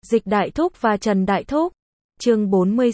Dịch Đại Thúc và Trần Đại Thúc. Chương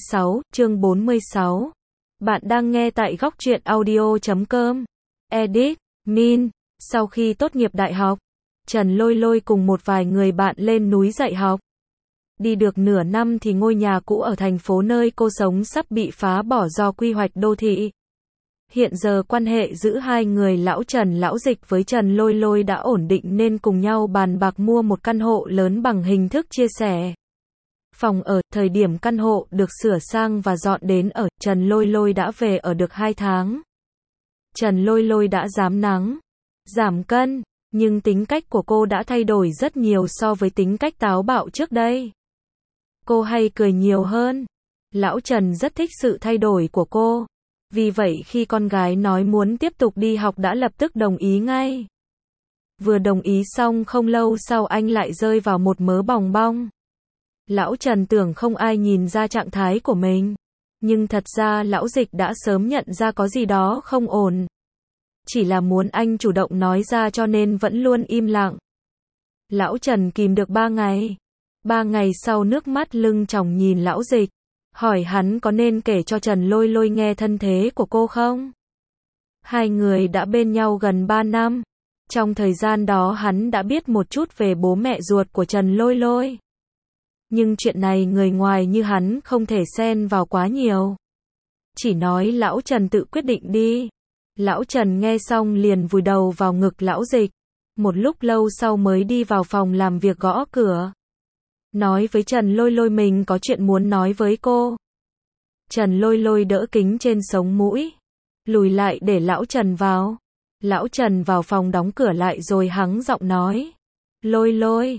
46. Bạn đang nghe tại góc truyện audio.com. Edit, Min. Sau khi tốt nghiệp đại học, Trần Lôi Lôi cùng một vài người bạn lên núi dạy học. Đi được nửa năm thì ngôi nhà cũ ở thành phố nơi cô sống sắp bị phá bỏ do quy hoạch đô thị. Hiện giờ quan hệ giữa hai người lão Trần lão Dịch với Trần Lôi Lôi đã ổn định nên cùng nhau bàn bạc mua một căn hộ lớn bằng hình thức chia sẻ phòng ở. Thời điểm căn hộ được sửa sang và dọn đến ở, Trần Lôi Lôi đã về ở được 2 tháng. Trần Lôi Lôi đã giảm nắng, giảm cân, nhưng tính cách của cô đã thay đổi rất nhiều so với tính cách táo bạo trước đây. Cô hay cười nhiều hơn. Lão Trần rất thích sự thay đổi của cô. Vì vậy khi con gái nói muốn tiếp tục đi học đã lập tức đồng ý ngay. Vừa đồng ý xong không lâu sau anh lại rơi vào một mớ bòng bong. Lão Trần tưởng không ai nhìn ra trạng thái của mình. Nhưng thật ra lão Dịch đã sớm nhận ra có gì đó không ổn. Chỉ là muốn anh chủ động nói ra cho nên vẫn luôn im lặng. Lão Trần kìm được 3 ngày. 3 ngày sau nước mắt lưng tròng nhìn lão Dịch. Hỏi hắn có nên kể cho Trần Lôi Lôi nghe thân thế của cô không? Hai người đã bên nhau gần 3 năm. Trong thời gian đó hắn đã biết một chút về bố mẹ ruột của Trần Lôi Lôi. Nhưng chuyện này người ngoài như hắn không thể xen vào quá nhiều. Chỉ nói lão Trần tự quyết định đi. Lão Trần nghe xong liền vùi đầu vào ngực lão Dịch. Một lúc lâu sau mới đi vào phòng làm việc gõ cửa. Nói với Trần Lôi Lôi mình có chuyện muốn nói với cô. Trần Lôi Lôi đỡ kính trên sống mũi. Lùi lại để lão Trần vào. Lão Trần vào phòng đóng cửa lại rồi hắng giọng nói. Lôi Lôi,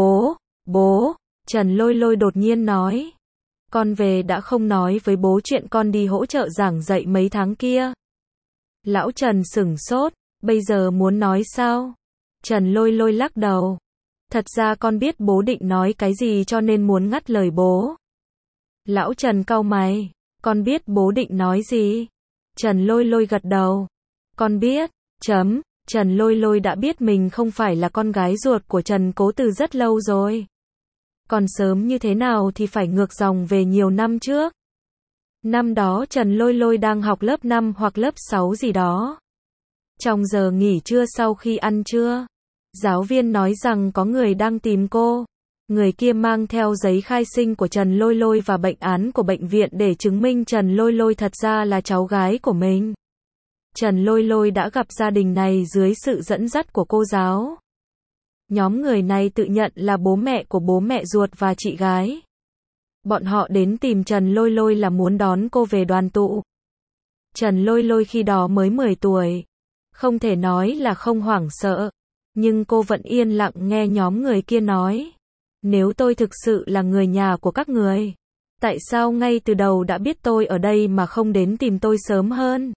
bố. Trần Lôi Lôi đột nhiên nói. Con về đã không nói với bố chuyện con đi hỗ trợ giảng dạy mấy tháng kia. Lão Trần sửng sốt, bây giờ muốn nói sao? Trần Lôi Lôi lắc đầu. Thật ra con biết bố định nói cái gì cho nên muốn ngắt lời bố. Lão Trần cau mày. Con biết bố định nói gì? Trần Lôi Lôi gật đầu. Con biết. Trần Lôi Lôi đã biết mình không phải là con gái ruột của Trần Cố từ rất lâu rồi. Còn sớm như thế nào thì phải ngược dòng về nhiều năm trước. Năm đó Trần Lôi Lôi đang học lớp 5 hoặc lớp 6 gì đó. Trong giờ nghỉ trưa sau khi ăn trưa, giáo viên nói rằng có người đang tìm cô. Người kia mang theo giấy khai sinh của Trần Lôi Lôi và bệnh án của bệnh viện để chứng minh Trần Lôi Lôi thật ra là cháu gái của mình. Trần Lôi Lôi đã gặp gia đình này dưới sự dẫn dắt của cô giáo. Nhóm người này tự nhận là bố mẹ của bố mẹ ruột và chị gái. Bọn họ đến tìm Trần Lôi Lôi là muốn đón cô về đoàn tụ. Trần Lôi Lôi khi đó mới 10 tuổi. Không thể nói là không hoảng sợ. Nhưng cô vẫn yên lặng nghe nhóm người kia nói. Nếu tôi thực sự là người nhà của các người, tại sao ngay từ đầu đã biết tôi ở đây mà không đến tìm tôi sớm hơn?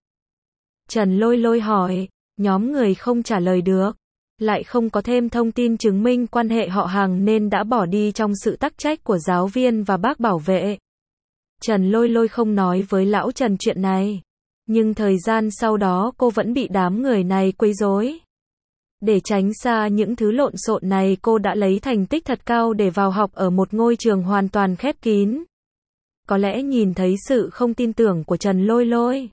Trần Lôi Lôi hỏi. Nhóm người không trả lời được. Lại không có thêm thông tin chứng minh quan hệ họ hàng nên đã bỏ đi trong sự tắc trách của giáo viên và bác bảo vệ. Trần Lôi Lôi không nói với lão Trần chuyện này. Nhưng thời gian sau đó cô vẫn bị đám người này quấy rối. Để tránh xa những thứ lộn xộn này cô đã lấy thành tích thật cao để vào học ở một ngôi trường hoàn toàn khép kín. Có lẽ nhìn thấy sự không tin tưởng của Trần Lôi Lôi,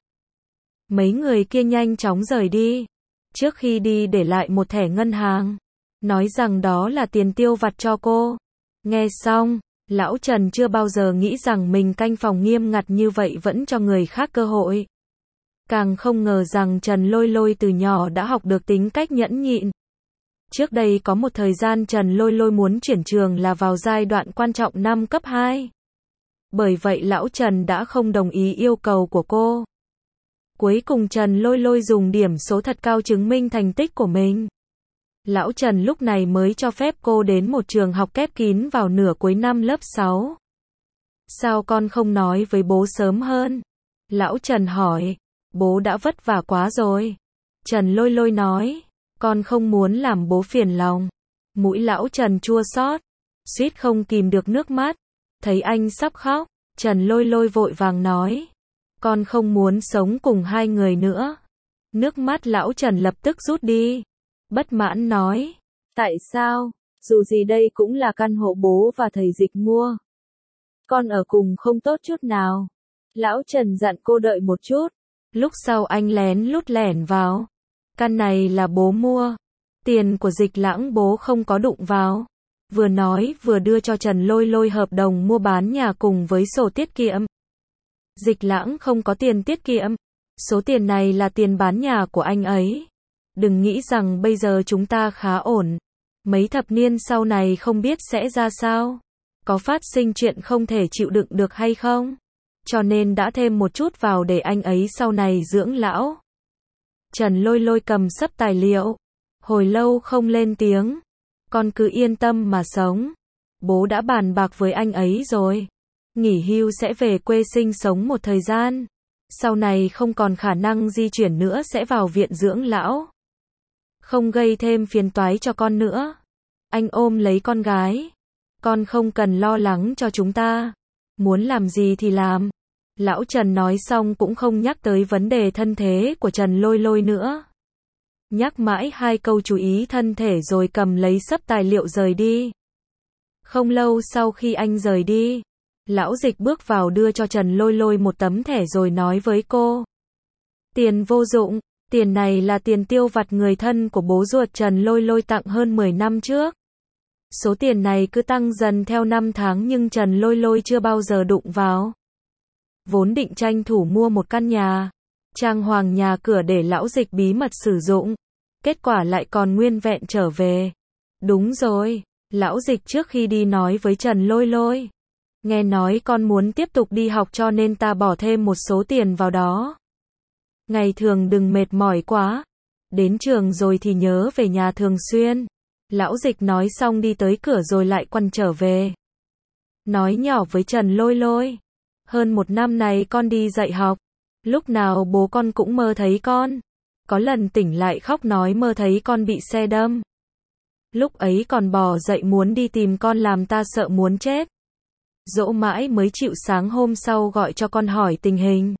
mấy người kia nhanh chóng rời đi. Trước khi đi để lại một thẻ ngân hàng, nói rằng đó là tiền tiêu vặt cho cô. Nghe xong, lão Trần chưa bao giờ nghĩ rằng mình canh phòng nghiêm ngặt như vậy vẫn cho người khác cơ hội. Càng không ngờ rằng Trần Lôi Lôi từ nhỏ đã học được tính cách nhẫn nhịn. Trước đây có một thời gian Trần Lôi Lôi muốn chuyển trường là vào giai đoạn quan trọng năm cấp 2. Bởi vậy lão Trần đã không đồng ý yêu cầu của cô. Cuối cùng Trần Lôi Lôi dùng điểm số thật cao chứng minh thành tích của mình. Lão Trần lúc này mới cho phép cô đến một trường học khép kín vào nửa cuối năm lớp 6. Sao con không nói với bố sớm hơn? Lão Trần hỏi. Bố đã vất vả quá rồi. Trần Lôi Lôi nói. Con không muốn làm bố phiền lòng. Mũi lão Trần chua xót, suýt không kìm được nước mắt. Thấy anh sắp khóc, Trần Lôi Lôi vội vàng nói. Con không muốn sống cùng hai người nữa. Nước mắt lão Trần lập tức rút đi. Bất mãn nói. Tại sao? Dù gì đây cũng là căn hộ bố và thầy Dịch mua. Con ở cùng không tốt chút nào. Lão Trần dặn cô đợi một chút. Lúc sau anh lén lút lẻn vào. Căn này là bố mua. Tiền của Dịch Lãng bố không có đụng vào. Vừa nói vừa đưa cho Trần Lôi Lôi hợp đồng mua bán nhà cùng với sổ tiết kiệm. Dịch Lãng không có tiền tiết kiệm. Số tiền này là tiền bán nhà của anh ấy. Đừng nghĩ rằng bây giờ chúng ta khá ổn. Mấy thập niên sau này không biết sẽ ra sao. Có phát sinh chuyện không thể chịu đựng được hay không? Cho nên đã thêm một chút vào để anh ấy sau này dưỡng lão. Trần Lôi Lôi cầm sấp tài liệu. Hồi lâu không lên tiếng. Con cứ yên tâm mà sống. Bố đã bàn bạc với anh ấy rồi. Nghỉ hưu sẽ về quê sinh sống một thời gian. Sau này không còn khả năng di chuyển nữa sẽ vào viện dưỡng lão. Không gây thêm phiền toái cho con nữa. Anh ôm lấy con gái. Con không cần lo lắng cho chúng ta. Muốn làm gì thì làm. Lão Trần nói xong cũng không nhắc tới vấn đề thân thế của Trần Lôi Lôi nữa. Nhắc mãi hai câu chú ý thân thể rồi cầm lấy sấp tài liệu rời đi. Không lâu sau khi anh rời đi, Lão Dịch bước vào đưa cho Trần Lôi Lôi một tấm thẻ rồi nói với cô. Tiền vô dụng, tiền này là tiền tiêu vặt người thân của bố ruột Trần Lôi Lôi tặng hơn 10 năm trước. Số tiền này cứ tăng dần theo năm tháng nhưng Trần Lôi Lôi chưa bao giờ đụng vào. Vốn định tranh thủ mua một căn nhà, trang hoàng nhà cửa để Lão Dịch bí mật sử dụng. Kết quả lại còn nguyên vẹn trở về. Đúng rồi, Lão Dịch trước khi đi nói với Trần Lôi Lôi. Nghe nói con muốn tiếp tục đi học cho nên ta bỏ thêm một số tiền vào đó. Ngày thường đừng mệt mỏi quá. Đến trường rồi thì nhớ về nhà thường xuyên. Lão Dịch nói xong đi tới cửa rồi lại quay trở về. Nói nhỏ với Trần Lôi Lôi. Hơn một năm này con đi dạy học. Lúc nào bố con cũng mơ thấy con. Có lần tỉnh lại khóc nói mơ thấy con bị xe đâm. Lúc ấy còn bò dậy muốn đi tìm con làm ta sợ muốn chết. Dỗ mãi mới chịu sáng hôm sau gọi cho con hỏi tình hình.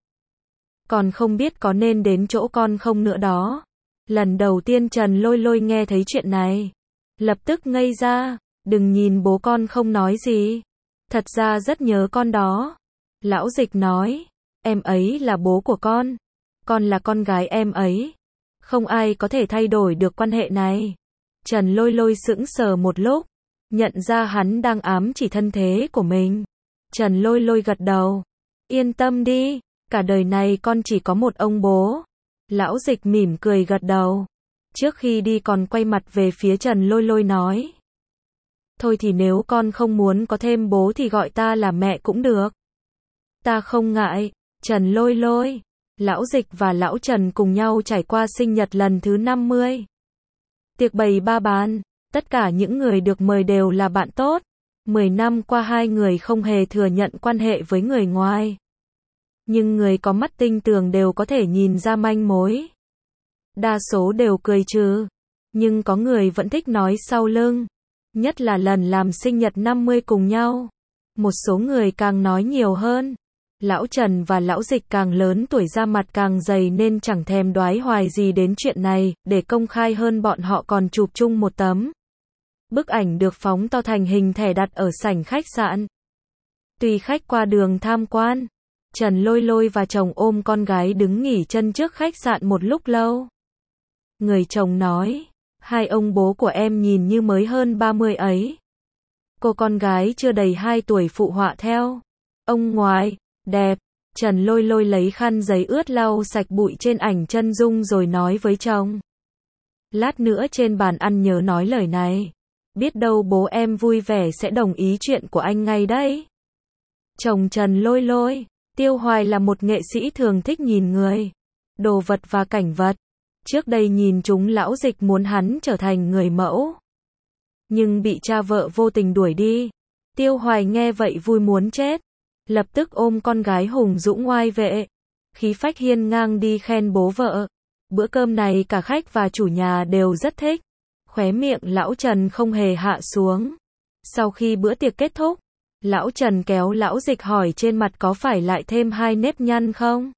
Còn không biết có nên đến chỗ con không nữa đó. Lần đầu tiên Trần Lôi Lôi nghe thấy chuyện này. Lập tức ngây ra. Đừng nhìn bố con không nói gì. Thật ra rất nhớ con đó. Lão Dịch nói. Em ấy là bố của con. Con là con gái em ấy. Không ai có thể thay đổi được quan hệ này. Trần Lôi Lôi sững sờ một lúc. Nhận ra hắn đang ám chỉ thân thế của mình. Trần Lôi Lôi gật đầu. Yên tâm đi. Cả đời này con chỉ có một ông bố. Lão Dịch mỉm cười gật đầu. Trước khi đi còn quay mặt về phía Trần Lôi Lôi nói. Thôi thì nếu con không muốn có thêm bố thì gọi ta là mẹ cũng được. Ta không ngại. Trần Lôi Lôi. Lão Dịch và Lão Trần cùng nhau trải qua sinh nhật lần thứ 50. Tiệc bày ba bàn. Tất cả những người được mời đều là bạn tốt. 10 năm qua hai người không hề thừa nhận quan hệ với người ngoài. Nhưng người có mắt tinh tường đều có thể nhìn ra manh mối. Đa số đều cười trừ. Nhưng có người vẫn thích nói sau lưng. Nhất là lần làm sinh nhật 50 cùng nhau. Một số người càng nói nhiều hơn. Lão Trần và Lão Dịch càng lớn tuổi da mặt càng dày nên chẳng thèm đoái hoài gì đến chuyện này, để công khai hơn bọn họ còn chụp chung một tấm. Bức ảnh được phóng to thành hình thẻ đặt ở sảnh khách sạn. Tùy khách qua đường tham quan, Trần Lôi Lôi và chồng ôm con gái đứng nghỉ chân trước khách sạn một lúc lâu. Người chồng nói, hai ông bố của em nhìn như mới hơn 30 ấy. Cô con gái chưa đầy 2 tuổi phụ họa theo. Ông ngoại, đẹp. Trần Lôi Lôi lấy khăn giấy ướt lau sạch bụi trên ảnh chân dung rồi nói với chồng. Lát nữa trên bàn ăn nhớ nói lời này. Biết đâu bố em vui vẻ sẽ đồng ý chuyện của anh ngay đấy. Chồng Trần Lôi Lôi, Tiêu Hoài là một nghệ sĩ thường thích nhìn người, đồ vật và cảnh vật. Trước đây nhìn chúng Lão Dịch muốn hắn trở thành người mẫu. Nhưng bị cha vợ vô tình đuổi đi. Tiêu Hoài nghe vậy vui muốn chết. Lập tức ôm con gái hùng dũng ngoai vệ. Khí phách hiên ngang đi khen bố vợ. Bữa cơm này cả khách và chủ nhà đều rất thích. Khóe miệng Lão Trần không hề hạ xuống. Sau khi bữa tiệc kết thúc, Lão Trần kéo Lão Dịch hỏi trên mặt có phải lại thêm 2 nếp nhăn không?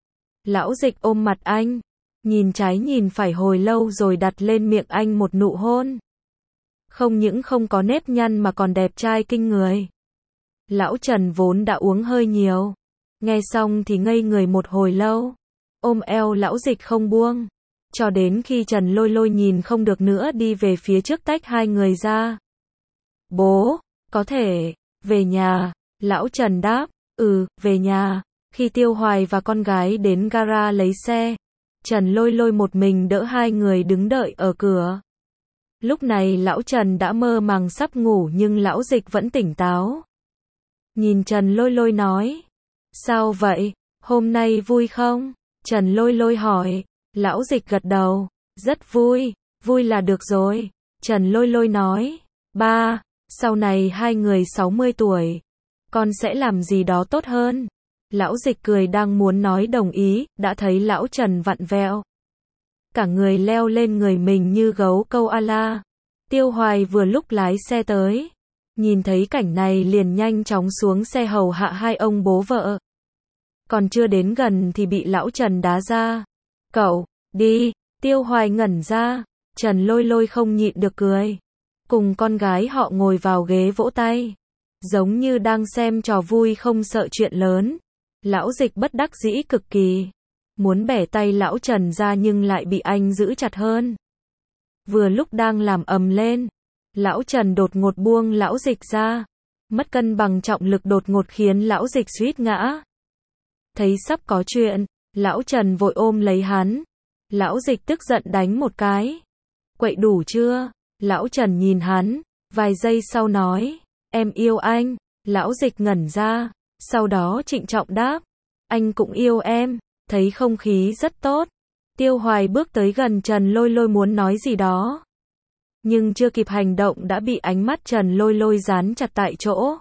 Lão Dịch ôm mặt anh, nhìn trái nhìn phải hồi lâu rồi đặt lên miệng anh một nụ hôn. Không những không có nếp nhăn mà còn đẹp trai kinh người. Lão Trần vốn đã uống hơi nhiều. Nghe xong thì ngây người một hồi lâu. Ôm eo Lão Dịch không buông. Cho đến khi Trần Lôi Lôi nhìn không được nữa đi về phía trước tách hai người ra. Bố, có thể, về nhà. Lão Trần đáp, về nhà. Khi Tiêu Hoài và con gái đến gara lấy xe, Trần Lôi Lôi một mình đỡ hai người đứng đợi ở cửa. Lúc này Lão Trần đã mơ màng sắp ngủ nhưng Lão Dịch vẫn tỉnh táo. Nhìn Trần Lôi Lôi nói, sao vậy, hôm nay vui không? Trần Lôi Lôi hỏi. Lão Dịch gật đầu, rất vui, vui là được rồi. Trần Lôi Lôi nói, ba, sau này hai người 60 tuổi, con sẽ làm gì đó tốt hơn. Lão Dịch cười đang muốn nói đồng ý, đã thấy Lão Trần vặn vẹo. Cả người leo lên người mình như gấu câu a-la. Tiêu Hoài vừa lúc lái xe tới. Nhìn thấy cảnh này liền nhanh chóng xuống xe hầu hạ hai ông bố vợ. Còn chưa đến gần thì bị Lão Trần đá ra. Cậu, đi, Tiêu Hoài ngẩn ra. Trần Lôi Lôi không nhịn được cười. Cùng con gái họ ngồi vào ghế vỗ tay. Giống như đang xem trò vui không sợ chuyện lớn. Lão Dịch bất đắc dĩ cực kỳ. Muốn bẻ tay Lão Trần ra nhưng lại bị anh giữ chặt hơn. Vừa lúc đang làm ầm lên, Lão Trần đột ngột buông Lão Dịch ra. Mất cân bằng trọng lực đột ngột khiến Lão Dịch suýt ngã. Thấy sắp có chuyện, Lão Trần vội ôm lấy hắn. Lão Dịch tức giận đánh một cái. Quậy đủ chưa? Lão Trần nhìn hắn, vài giây sau nói, em yêu anh. Lão Dịch ngẩn ra, sau đó trịnh trọng đáp, anh cũng yêu em. Thấy không khí rất tốt. Tiêu Hoài bước tới gần Trần Lôi Lôi muốn nói gì đó. Nhưng chưa kịp hành động đã bị ánh mắt Trần Lôi Lôi dán chặt tại chỗ.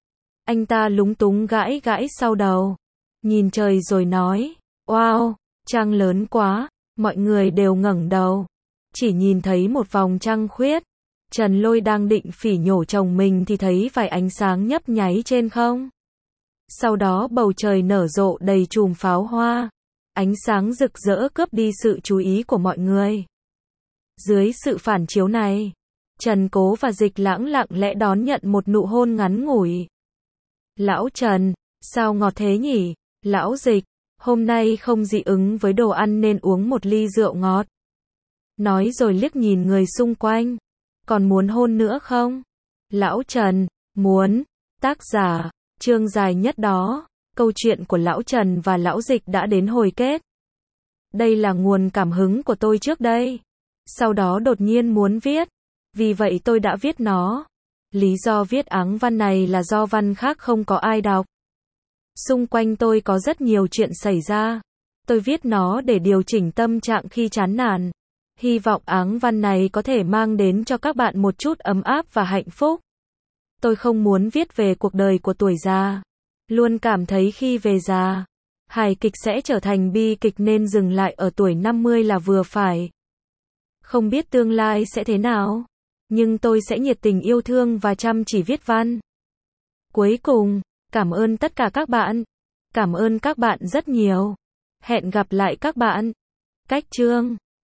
Anh ta lúng túng gãi gãi sau đầu. Nhìn trời rồi nói, wow, trăng lớn quá. Mọi người đều ngẩng đầu. Chỉ nhìn thấy một vòng trăng khuyết. Trần Lôi đang định phỉ nhổ chồng mình thì thấy vài ánh sáng nhấp nháy trên không. Sau đó bầu trời nở rộ đầy chùm pháo hoa. Ánh sáng rực rỡ cướp đi sự chú ý của mọi người. Dưới sự phản chiếu này, Trần Cố và Dịch Lãng lặng lẽ đón nhận một nụ hôn ngắn ngủi. Lão Trần, sao ngọt thế nhỉ? Lão Dịch, hôm nay không dị ứng với đồ ăn nên uống một ly rượu ngọt. Nói rồi liếc nhìn người xung quanh. Còn muốn hôn nữa không? Lão Trần, muốn. Tác giả, chương dài nhất đó. Câu chuyện của Lão Trần và Lão Dịch đã đến hồi kết. Đây là nguồn cảm hứng của tôi trước đây. Sau đó đột nhiên muốn viết. Vì vậy tôi đã viết nó. Lý do viết áng văn này là do văn khác không có ai đọc. Xung quanh tôi có rất nhiều chuyện xảy ra. Tôi viết nó để điều chỉnh tâm trạng khi chán nản. Hy vọng áng văn này có thể mang đến cho các bạn một chút ấm áp và hạnh phúc. Tôi không muốn viết về cuộc đời của tuổi già. Luôn cảm thấy khi về già, hài kịch sẽ trở thành bi kịch nên dừng lại ở tuổi 50 là vừa phải. Không biết tương lai sẽ thế nào, nhưng tôi sẽ nhiệt tình yêu thương và chăm chỉ viết văn. Cuối cùng, cảm ơn tất cả các bạn. Cảm ơn các bạn rất nhiều. Hẹn gặp lại các bạn. Cách chương